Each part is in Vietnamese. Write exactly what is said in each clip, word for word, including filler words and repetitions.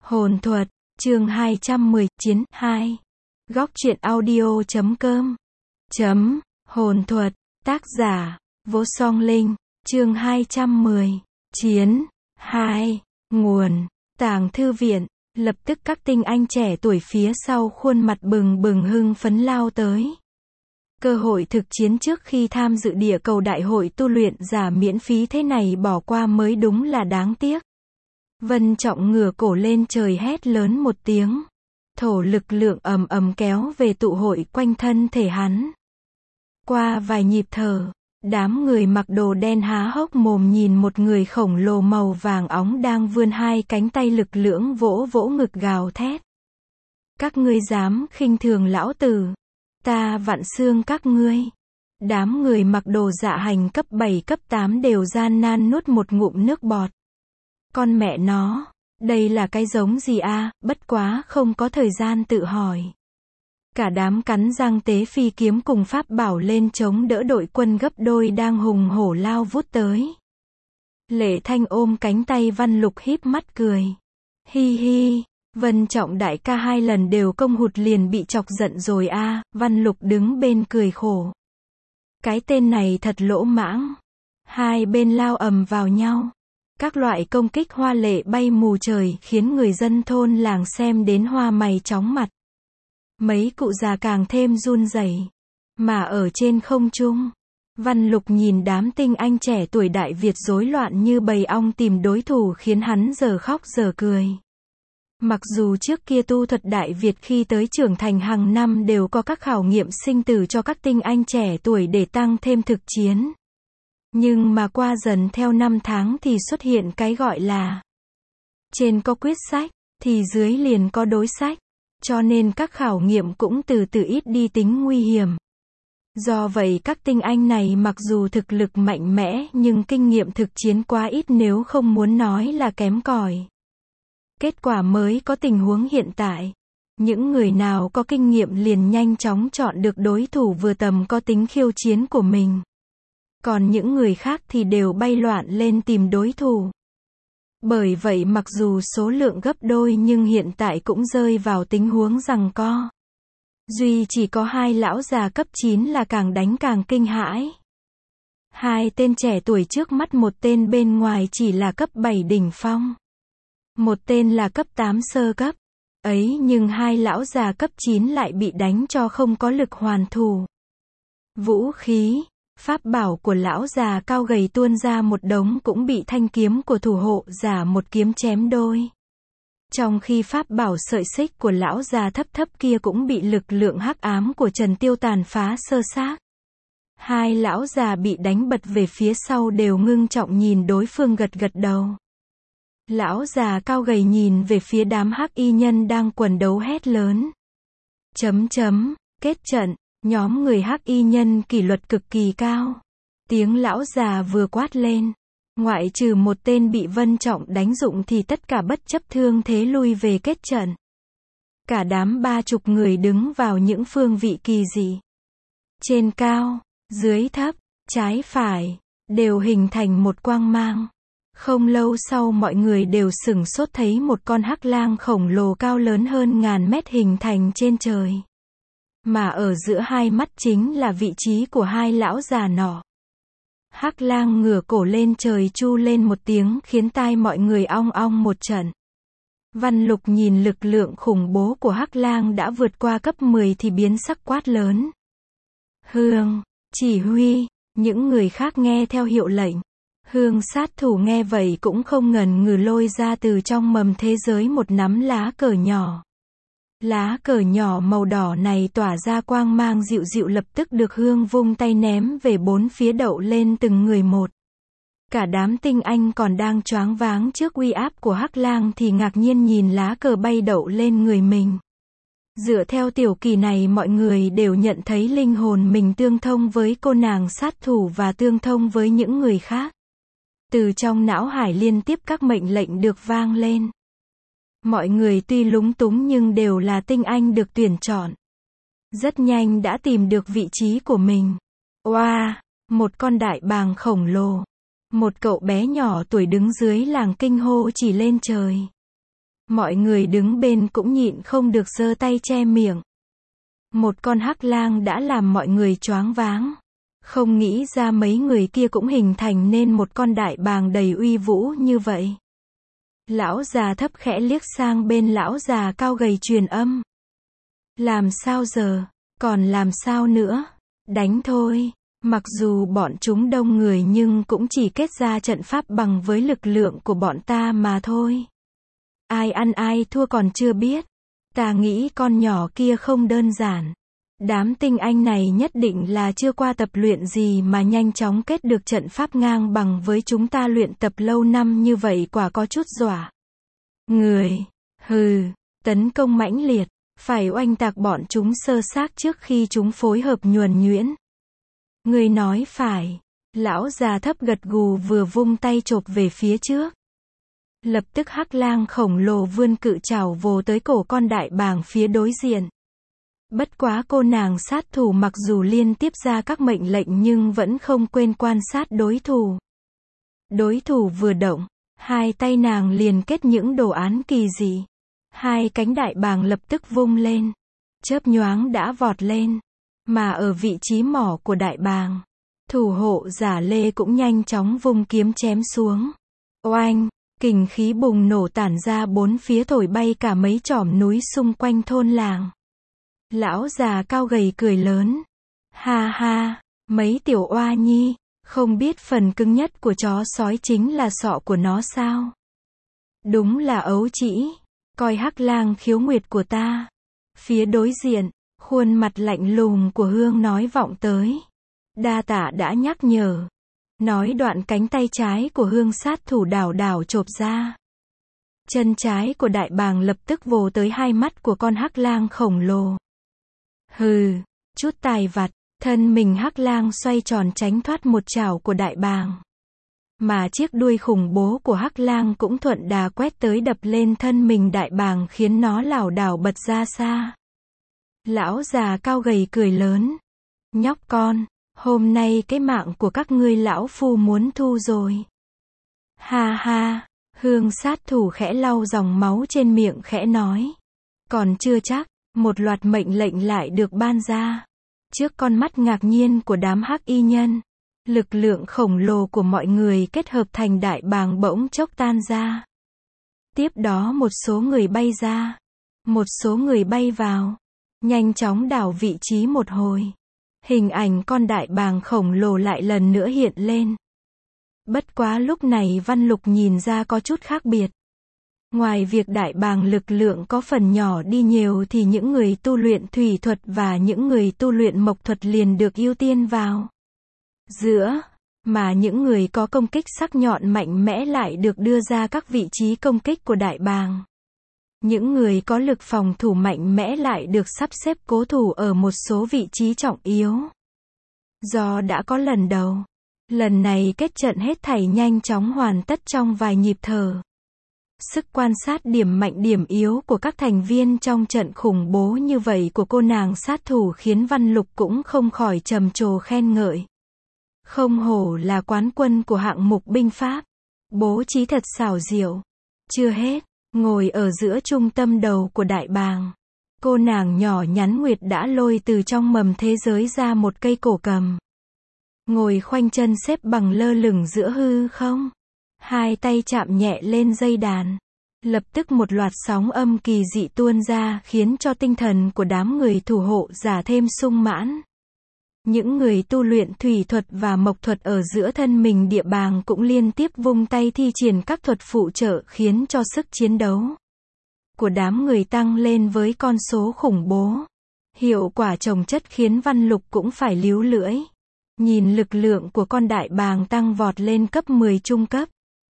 Hồn thuật, chương hai trăm mười, chiến hai. Góc truyện audio chấm com. Chấm, hồn thuật, tác giả, Vô Song Linh, chương hai trăm mười, chiến hai. Nguồn, Tàng Thư Viện. Lập tức các tinh anh trẻ tuổi phía sau khuôn mặt bừng bừng hưng phấn lao tới. Cơ hội thực chiến trước khi tham dự địa cầu đại hội tu luyện giả miễn phí thế này bỏ qua mới đúng là đáng tiếc. Vân Trọng ngửa cổ lên trời hét lớn một tiếng. Thổ lực lượng ầm ầm kéo về tụ hội quanh thân thể hắn. Qua vài nhịp thở, đám người mặc đồ đen há hốc mồm nhìn một người khổng lồ màu vàng óng đang vươn hai cánh tay lực lưỡng vỗ vỗ ngực gào thét. Các ngươi dám khinh thường lão tử, ta vặn xương các ngươi. Đám người mặc đồ dạ hành cấp bảy cấp tám đều gian nan nuốt một ngụm nước bọt. Con mẹ nó, đây là cái giống gì a? Bất quá không có thời gian tự hỏi. Cả đám cắn răng tế phi kiếm cùng pháp bảo lên chống đỡ đội quân gấp đôi đang hùng hổ lao vút tới. Lệ Thanh ôm cánh tay Văn Lục híp mắt cười. Hi hi, Vân Trọng đại ca hai lần đều công hụt liền bị chọc giận rồi a. Văn Lục đứng bên cười khổ. Cái tên này thật lỗ mãng. Hai bên lao ầm vào nhau. Các loại công kích hoa lệ bay mù trời khiến người dân thôn làng xem đến hoa mày chóng mặt. Mấy cụ già càng thêm run rẩy. Mà ở trên không trung, Văn Lục nhìn đám tinh anh trẻ tuổi Đại Việt rối loạn như bầy ong tìm đối thủ khiến hắn giờ khóc giờ cười. Mặc dù trước kia tu thuật Đại Việt khi tới trưởng thành hàng năm đều có các khảo nghiệm sinh tử cho các tinh anh trẻ tuổi để tăng thêm thực chiến. Nhưng mà qua dần theo năm tháng thì xuất hiện cái gọi là trên có quyết sách, thì dưới liền có đối sách. Cho nên các khảo nghiệm cũng từ từ ít đi tính nguy hiểm. Do vậy các tinh anh này mặc dù thực lực mạnh mẽ nhưng kinh nghiệm thực chiến quá ít nếu không muốn nói là kém cỏi. Kết quả mới có tình huống hiện tại. Những người nào có kinh nghiệm liền nhanh chóng chọn được đối thủ vừa tầm có tính khiêu chiến của mình. Còn những người khác thì đều bay loạn lên tìm đối thủ. Bởi vậy mặc dù số lượng gấp đôi nhưng hiện tại cũng rơi vào tình huống giằng co. Duy chỉ có hai lão già cấp chín là càng đánh càng kinh hãi. Hai tên trẻ tuổi trước mắt một tên bên ngoài chỉ là cấp bảy đỉnh phong. Một tên là cấp tám sơ cấp. Ấy nhưng hai lão già cấp chín lại bị đánh cho không có lực hoàn thủ. Vũ khí, pháp bảo của lão già cao gầy tuôn ra một đống cũng bị thanh kiếm của thủ hộ giả một kiếm chém đôi. Trong khi pháp bảo sợi xích của lão già thấp thấp kia cũng bị lực lượng hắc ám của Trần Tiêu tàn phá sơ xác. Hai lão già bị đánh bật về phía sau đều ngưng trọng nhìn đối phương gật gật đầu. Lão già cao gầy nhìn về phía đám hắc y nhân đang quần đấu hét lớn. Chấm chấm, kết trận. Nhóm người hắc y nhân kỷ luật cực kỳ cao. Tiếng lão già vừa quát lên. Ngoại trừ một tên bị Vân Trọng đánh dụng thì tất cả bất chấp thương thế lui về kết trận. Cả đám ba chục người đứng vào những phương vị kỳ dị. Trên cao, dưới thấp, trái phải, đều hình thành một quang mang. Không lâu sau mọi người đều sửng sốt thấy một con hắc lang khổng lồ cao lớn hơn ngàn mét hình thành trên trời. Mà ở giữa hai mắt chính là vị trí của hai lão già nọ. Hắc lang ngửa cổ lên trời chu lên một tiếng khiến tai mọi người ong ong một trận. Văn Lục nhìn lực lượng khủng bố của hắc lang đã vượt qua cấp mười thì biến sắc quát lớn. Hương, chỉ huy, những người khác nghe theo hiệu lệnh. Hương sát thủ nghe vậy cũng không ngần ngừ lôi ra từ trong mầm thế giới một nắm lá cờ nhỏ. Lá cờ nhỏ màu đỏ này tỏa ra quang mang dịu dịu lập tức được Hương vung tay ném về bốn phía đậu lên từng người một. Cả đám tinh anh còn đang choáng váng trước uy áp của hắc lang thì ngạc nhiên nhìn lá cờ bay đậu lên người mình. Dựa theo tiểu kỳ này mọi người đều nhận thấy linh hồn mình tương thông với cô nàng sát thủ và tương thông với những người khác. Từ trong não hải liên tiếp các mệnh lệnh được vang lên. Mọi người tuy lúng túng nhưng đều là tinh anh được tuyển chọn. Rất nhanh đã tìm được vị trí của mình. Oa, wow, một con đại bàng khổng lồ. Một cậu bé nhỏ tuổi đứng dưới làng kinh hô chỉ lên trời. Mọi người đứng bên cũng nhịn không được giơ tay che miệng. Một con hắc lang đã làm mọi người choáng váng. Không nghĩ ra mấy người kia cũng hình thành nên một con đại bàng đầy uy vũ như vậy. Lão già thấp khẽ liếc sang bên lão già cao gầy truyền âm. Làm sao giờ? Còn làm sao nữa? Đánh thôi. Mặc dù bọn chúng đông người nhưng cũng chỉ kết ra trận pháp bằng với lực lượng của bọn ta mà thôi. Ai ăn ai thua còn chưa biết. Ta nghĩ con nhỏ kia không đơn giản. Đám tinh anh này nhất định là chưa qua tập luyện gì mà nhanh chóng kết được trận pháp ngang bằng với chúng ta luyện tập lâu năm như vậy, quả có chút dọa người. Hừ, tấn công mãnh liệt, phải oanh tạc bọn chúng sơ xác trước khi chúng phối hợp nhuần nhuyễn. Người nói phải. Lão già thấp gật gù vừa vung tay chộp về phía trước. Lập tức hắc lang khổng lồ vươn cự trảo vồ tới cổ con đại bàng phía đối diện. Bất quá cô nàng sát thủ mặc dù liên tiếp ra các mệnh lệnh nhưng vẫn không quên quan sát đối thủ. Đối thủ vừa động, hai tay nàng liền kết những đồ án kỳ dị. Hai cánh đại bàng lập tức vung lên. Chớp nhoáng đã vọt lên. Mà ở vị trí mỏ của đại bàng, thủ hộ giả Lê cũng nhanh chóng vung kiếm chém xuống. Oanh! Kình khí bùng nổ tản ra bốn phía thổi bay cả mấy chòm núi xung quanh thôn làng. Lão già cao gầy cười lớn. Ha ha, mấy tiểu oa nhi, không biết phần cứng nhất của chó sói chính là sọ của nó sao? Đúng là ấu trĩ, coi hắc lang khiếu nguyệt của ta. Phía đối diện, khuôn mặt lạnh lùng của Hương nói vọng tới. Đa tạ đã nhắc nhở. Nói đoạn cánh tay trái của Hương sát thủ đảo đảo chộp ra. Chân trái của đại bàng lập tức vồ tới hai mắt của con hắc lang khổng lồ. Hừ, chút tài vặt, thân mình hắc lang xoay tròn tránh thoát một chảo của đại bàng. Mà chiếc đuôi khủng bố của hắc lang cũng thuận đà quét tới đập lên thân mình đại bàng khiến nó lảo đảo bật ra xa. Lão già cao gầy cười lớn. Nhóc con, hôm nay cái mạng của các ngươi lão phu muốn thu rồi. Ha ha, Hương sát thủ khẽ lau dòng máu trên miệng khẽ nói. Còn chưa chắc, một loạt mệnh lệnh lại được ban ra. Trước con mắt ngạc nhiên của đám hắc y nhân, lực lượng khổng lồ của mọi người kết hợp thành đại bàng bỗng chốc tan ra. Tiếp đó một số người bay ra, một số người bay vào, nhanh chóng đảo vị trí một hồi. Hình ảnh con đại bàng khổng lồ lại lần nữa hiện lên. Bất quá lúc này Văn Lục nhìn ra có chút khác biệt. Ngoài việc đại bàng lực lượng có phần nhỏ đi nhiều thì những người tu luyện thủy thuật và những người tu luyện mộc thuật liền được ưu tiên vào giữa, mà những người có công kích sắc nhọn mạnh mẽ lại được đưa ra các vị trí công kích của đại bàng. Những người có lực phòng thủ mạnh mẽ lại được sắp xếp cố thủ ở một số vị trí trọng yếu. Do đã có lần đầu, lần này kết trận hết thảy nhanh chóng hoàn tất trong vài nhịp thở. Sức quan sát điểm mạnh điểm yếu của các thành viên trong trận khủng bố như vậy của cô nàng sát thủ khiến Văn Lục cũng không khỏi trầm trồ khen ngợi. Không hổ là quán quân của hạng mục binh pháp. Bố trí thật xảo diệu. Chưa hết, ngồi ở giữa trung tâm đầu của đại bàng, cô nàng nhỏ nhắn Nguyệt đã lôi từ trong mầm thế giới ra một cây cổ cầm. Ngồi khoanh chân xếp bằng lơ lửng giữa hư không. Hai tay chạm nhẹ lên dây đàn. Lập tức một loạt sóng âm kỳ dị tuôn ra khiến cho tinh thần của đám người thủ hộ giả thêm sung mãn. Những người tu luyện thủy thuật và mộc thuật ở giữa thân mình địa bàng cũng liên tiếp vung tay thi triển các thuật phụ trợ khiến cho sức chiến đấu của đám người tăng lên với con số khủng bố. Hiệu quả chồng chất khiến Văn Lục cũng phải líu lưỡi. Nhìn lực lượng của con đại bàng tăng vọt lên cấp mười trung cấp.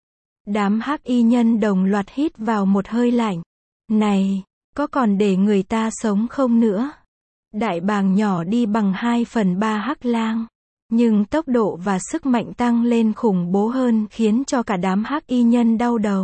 Đám hắc y nhân đồng loạt hít vào một hơi lạnh. Này, có còn để người ta sống không nữa? Đại bàng nhỏ đi bằng hai phần ba hắc lang. Nhưng tốc độ và sức mạnh tăng lên khủng bố hơn khiến cho cả đám hắc y nhân đau đầu.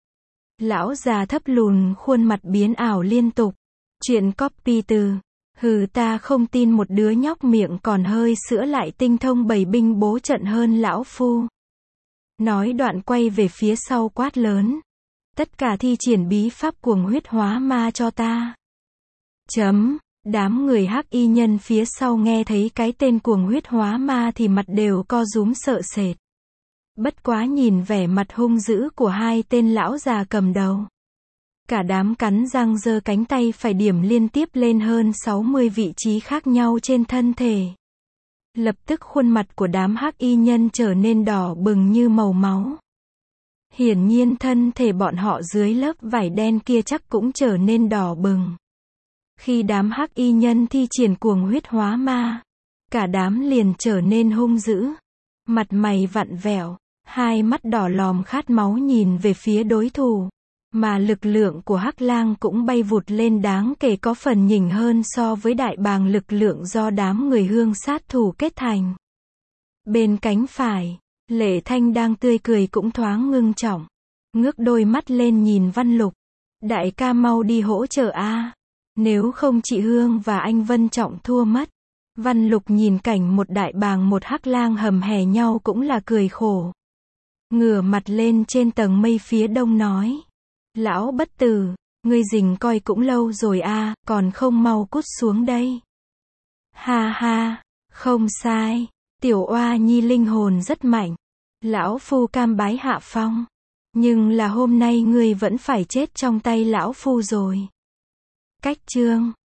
Lão già thấp lùn khuôn mặt biến ảo liên tục. Chuyện copy từ. Hừ, ta không tin một đứa nhóc miệng còn hơi sữa lại tinh thông bày binh bố trận hơn lão phu. Nói đoạn quay về phía sau quát lớn. Tất cả thi triển bí pháp cuồng huyết hóa ma cho ta. Chấm. Đám người hắc y nhân phía sau nghe thấy cái tên cuồng huyết hóa ma thì mặt đều co rúm sợ sệt. Bất quá nhìn vẻ mặt hung dữ của hai tên lão già cầm đầu. Cả đám cắn răng giơ cánh tay phải điểm liên tiếp lên hơn sáu mươi vị trí khác nhau trên thân thể. Lập tức khuôn mặt của đám hắc y nhân trở nên đỏ bừng như màu máu. Hiển nhiên thân thể bọn họ dưới lớp vải đen kia chắc cũng trở nên đỏ bừng. Khi đám hắc y nhân thi triển cuồng huyết hóa ma, cả đám liền trở nên hung dữ. Mặt mày vặn vẹo, hai mắt đỏ lòm khát máu nhìn về phía đối thủ. Mà lực lượng của Hắc Lang cũng bay vụt lên đáng kể có phần nhỉnh hơn so với đại bàng lực lượng do đám người hương sát thủ kết thành. Bên cánh phải, Lệ Thanh đang tươi cười cũng thoáng ngưng trọng. Ngước đôi mắt lên nhìn Văn Lục. Đại ca mau đi hỗ trợ a. Nếu không chị Hương và anh Vân trọng thua mất. Văn Lục nhìn cảnh một đại bàng một Hắc Lang hầm hè nhau cũng là cười khổ. Ngửa mặt lên trên tầng mây phía đông nói. Lão bất tử, ngươi rình coi cũng lâu rồi a, còn không mau cút xuống đây. Ha ha, không sai, tiểu oa nhi linh hồn rất mạnh. Lão phu cam bái hạ phong. Nhưng là hôm nay ngươi vẫn phải chết trong tay lão phu rồi. Cách chương